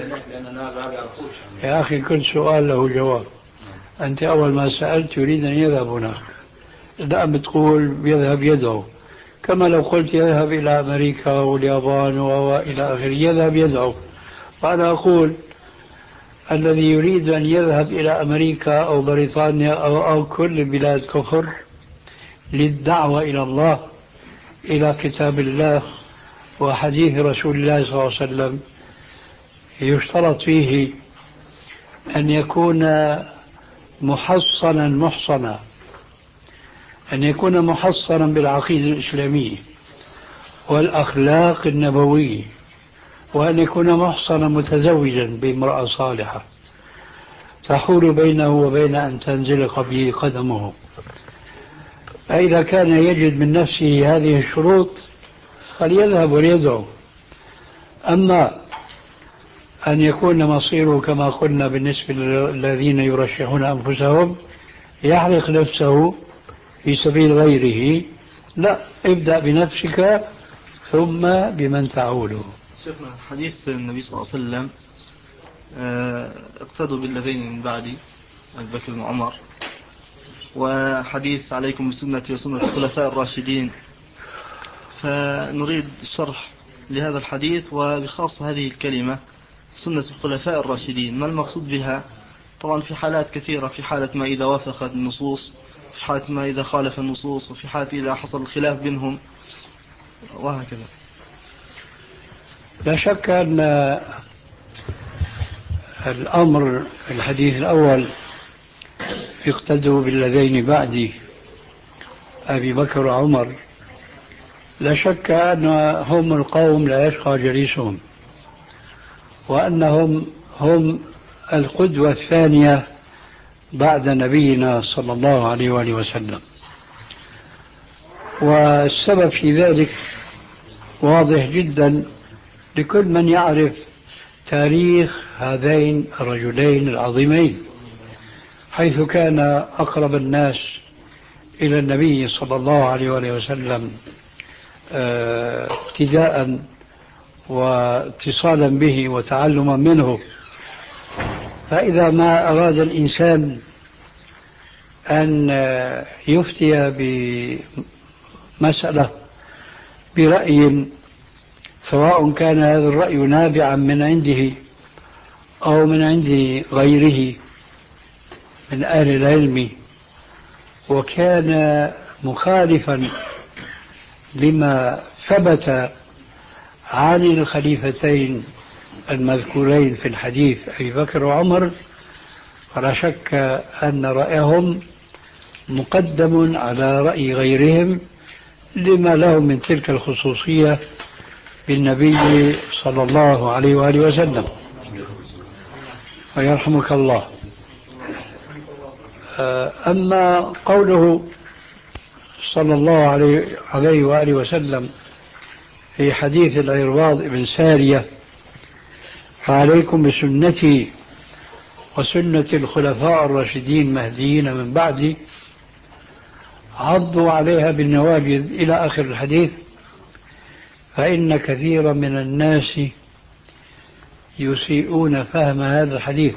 يا أخي كل سؤال له جواب. أنت أول ما سألت يريد أن يذهب هناك، لا بتقول يذهب يدعو، كما لو قلت يذهب إلى أمريكا واليابان وإلى آخره، يذهب يدعو. فأنا أقول الذي يريد أن يذهب إلى أمريكا أو بريطانيا أو, أو كل بلاد كفر للدعوة إلى الله، إلى كتاب الله وحديث رسول الله صلى الله عليه وسلم، يشترط فيه أن يكون محصنا محصنا، أن يكون محصنا بالعقيدة الإسلامية والأخلاق النبوية، وأن يكون محصنا متزوجا بامرأة صالحة تحول بينه وبين أن تنزل قبله قدمه. فإذا كان يجد من نفسه هذه الشروط فليذهب وليدعو. أما أن يكون مصيره كما قلنا بالنسبة للذين يرشحون أنفسهم يحرق نفسه في سبيل غيره، لا، ابدأ بنفسك ثم بمن تعوله. شيخنا حديث النبي صلى الله عليه وسلم اقتدوا بالذين من بعدي أبي بكر وعمر، وحديث عليكم بسنتي وسنة الخلفاء الراشدين. فنريد شرح لهذا الحديث وبخاصة هذه الكلمة سنة الخلفاء الراشدين، ما المقصود بها؟ طبعا في حالات كثيرة، في حالة ما إذا وافقت النصوص، في حالة ما إذا خالف النصوص، وفي حالة إذا حصل الخلاف بينهم، وهكذا. لا شك أن الأمر في الحديث الأول اقتدوا بالذين بعدي أبي بكر وعمر، لا شك أنهم القوم لا يشقى جليسهم، وأنهم هم القدوة الثانية بعد نبينا صلى الله عليه وآله وسلم. والسبب في ذلك واضح جدا لكل من يعرف تاريخ هذين الرجلين العظيمين، حيث كان أقرب الناس إلى النبي صلى الله عليه وآله وسلم ابتداء واتصالا به وتعلما منه. فإذا ما أراد الإنسان أن يفتي بمسألة برأي، سواء كان هذا الرأي نابعا من عنده أو من عند غيره من أهل العلم، وكان مخالفا لما ثبت عن الخليفتين المذكورين في الحديث أبي بكر وعمر، فلا شك أن رأيهم مقدم على رأي غيرهم لما لهم من تلك الخصوصية بالنبي صلى الله عليه وآله وسلم. ويرحمك الله. أما قوله صلى الله عليه وآله وسلم في حديث العرباض بن سارية: فعليكم بسنتي وسنة الخلفاء الراشدين المهديين من بعدي، عضوا عليها بالنواجذ إلى آخر الحديث، فإن كثيرا من الناس يسيئون فهم هذا الحديث،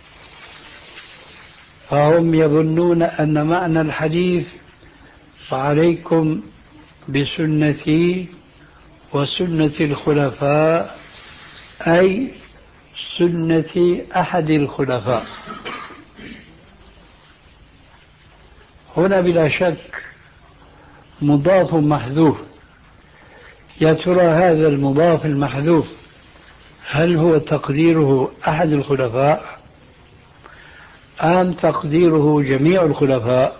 فهم يظنون أن معنى الحديث فعليكم بسنتي وسنة الخلفاء أي سنة أحد الخلفاء. هنا بلا شك مضاف محذوف. يا ترى هذا المضاف المحذوف هل هو تقديره أحد الخلفاء أم تقديره جميع الخلفاء؟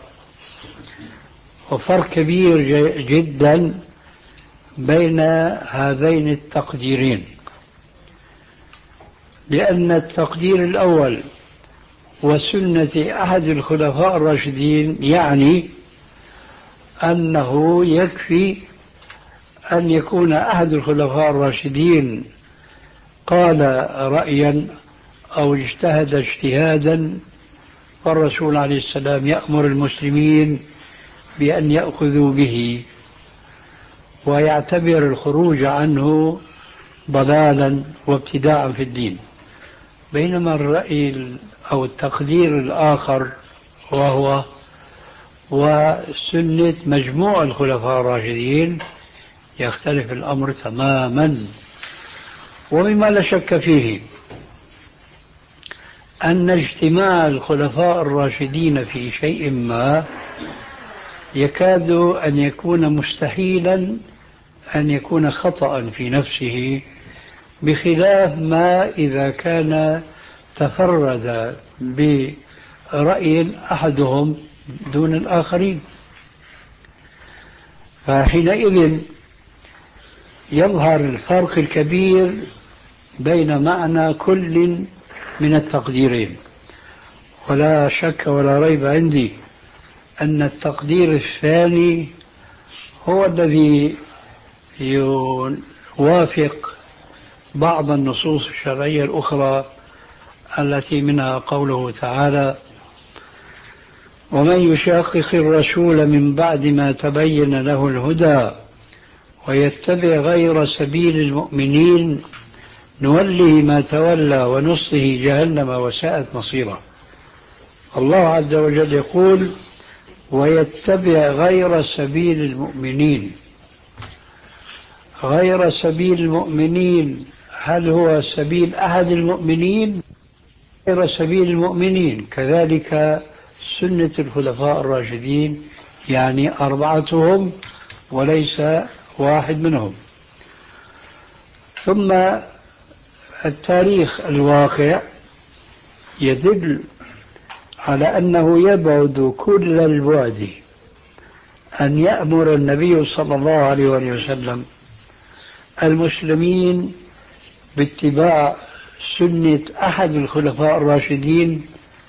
وفرق كبير جدا بين هذين التقديرين، لأن التقدير الأول وسنة أحد الخلفاء الراشدين يعني أنه يكفي أن يكون أحد الخلفاء الراشدين قال رأيا أو اجتهد اجتهادا، فالرسول عليه السلام يأمر المسلمين بأن يأخذوا به ويعتبر الخروج عنه ضلالا وابتداعا في الدين. بينما الرأي أو التقدير الآخر وهو وسنة مجموع الخلفاء الراشدين يختلف الأمر تماما. ومما لا شك فيه أن اجتماع الخلفاء الراشدين في شيء ما يكاد أن يكون مستحيلا أن يكون خطأ في نفسه، بخلاف ما إذا كان تفرد برأي أحدهم دون الآخرين. فحينئذ يظهر الفرق الكبير بين معنى كل من التقديرين. ولا شك ولا ريب عندي أن التقدير الثاني هو الذي يوافق بعض النصوص الشرعية الأخرى التي منها قوله تعالى: ومن يشاقق الرسول من بعد ما تبين له الهدى ويتبع غير سبيل المؤمنين نوله ما تولى ونصه جهنم وساءت مصيرا. الله عز وجل يقول ويتبع غير سبيل المؤمنين. غير سبيل المؤمنين هل هو سبيل أحد المؤمنين؟ غير سبيل المؤمنين كذلك سنة الخلفاء الراشدين، يعني أربعتهم وليس واحد منهم. ثم التاريخ الواقع يدل على أنه يبعد كل البعد أن يأمر النبي صلى الله عليه وسلم المسلمين باتباع سنة أحد الخلفاء الراشدين،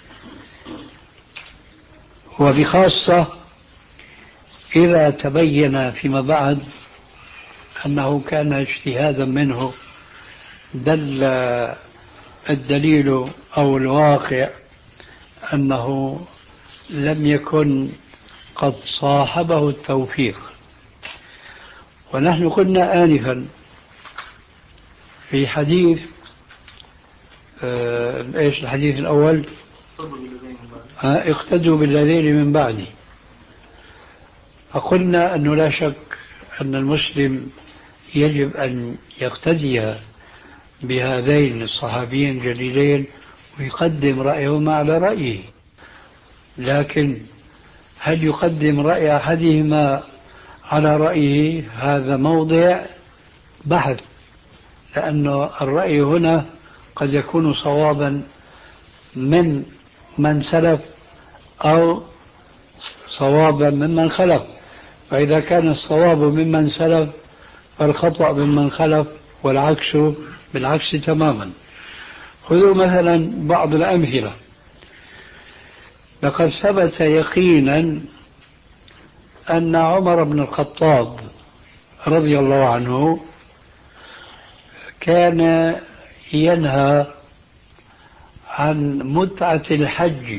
وبخاصة إذا تبين فيما بعد أنه كان اجتهادا منه دل الدليل أو الواقع أنه لم يكن قد صاحبه التوفيق. ونحن قلنا آنفا في حديث آه إيش الحديث الأول؟ آه اقتدوا بالذين من بعدي. فقلنا أنه لا شك أن المسلم يجب أن يقتدي بهذين الصحابيين الجليلين ويقدم رأيهما على رأيه، لكن هل يقدم رأي أحدهما على رأيه؟ هذا موضع بحث، لأن الرأي هنا قد يكون صوابا من من سلف أو صوابا ممن خلف، فإذا كان الصواب ممن سلف فالخطأ ممن خلف، والعكس بالعكس تماما. خذوا مثلا بعض الأمثلة. لقد ثبت يقينا أن عمر بن الخطاب رضي الله عنه كان ينهى عن متعة الحج،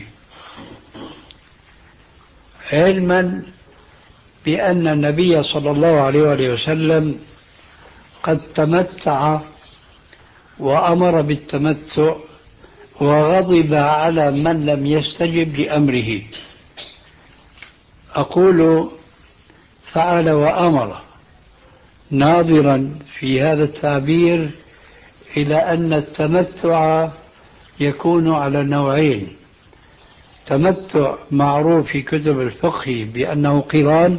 علما بأن النبي صلى الله عليه وسلم قد تمتع وأمر بالتمتع وغضب على من لم يستجب لأمره. أقول فعل وأمر ناظرا في هذا التعبير إلى أن التمتع يكون على نوعين: تمتع معروف في كتب الفقه بأنه قران،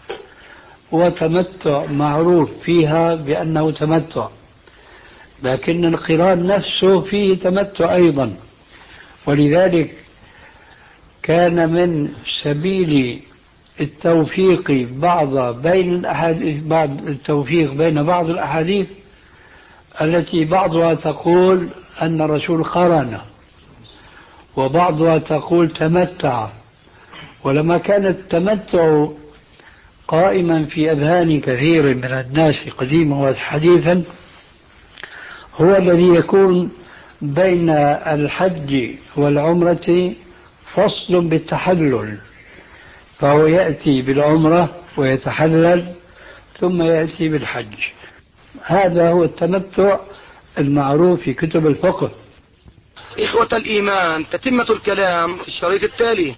وتمتع معروف فيها بأنه تمتع، لكن القران نفسه فيه تمتع أيضا. ولذلك كان من سبيل التوفيق بعض بين الأحاديث بعض التوفيق بين بعض الأحاديث التي بعضها تقول أن الرسول قرن وبعضها تقول تمتع. ولما كان التمتع قائما في أذهان كثير من الناس قديما وحديثا، هو الذي يكون بين الحج والعمرة فصل بالتحلل، فهو يأتي بالعمرة ويتحلل ثم يأتي بالحج. هذا هو التمتع المعروف في كتب الفقه. إخوة الإيمان، تتمة الكلام في الشريط التالي.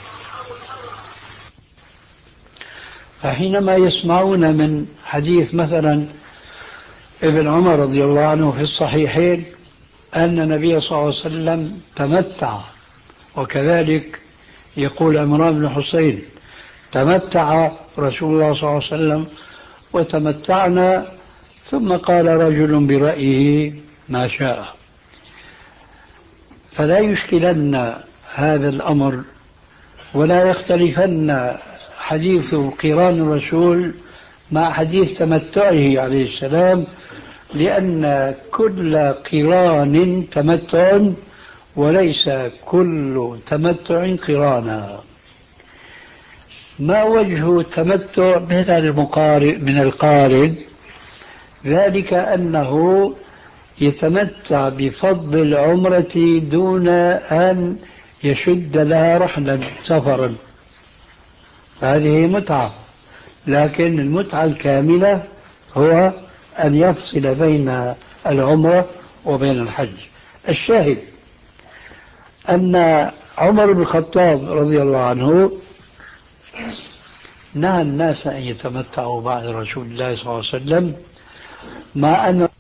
فحينما يسمعون من حديث مثلا ابن عمر رضي الله عنه في الصحيحين أن النبي صلى الله عليه وسلم تمتع، وكذلك يقول عمران بن حسين تمتع رسول الله صلى الله عليه وسلم وتمتعنا، ثم قال رجل برأيه ما شاء، فلا يشكلن هذا الأمر ولا يختلفن حديث قران الرسول مع حديث تمتعه عليه السلام، لأن كل قران تمتع وليس كل تمتع قرانا. ما وجه التمتع من القارن؟ ذلك أنه يتمتع بفضل العمرة دون أن يشد لها رحلا سفرا، هذه متعة. لكن المتعة الكاملة هو أن يفصل بين العمرة وبين الحج. الشاهد أن عمر بن الخطاب رضي الله عنه نهى الناس أن يتمتعوا بعد رسول الله صلى الله عليه وسلم، مع أن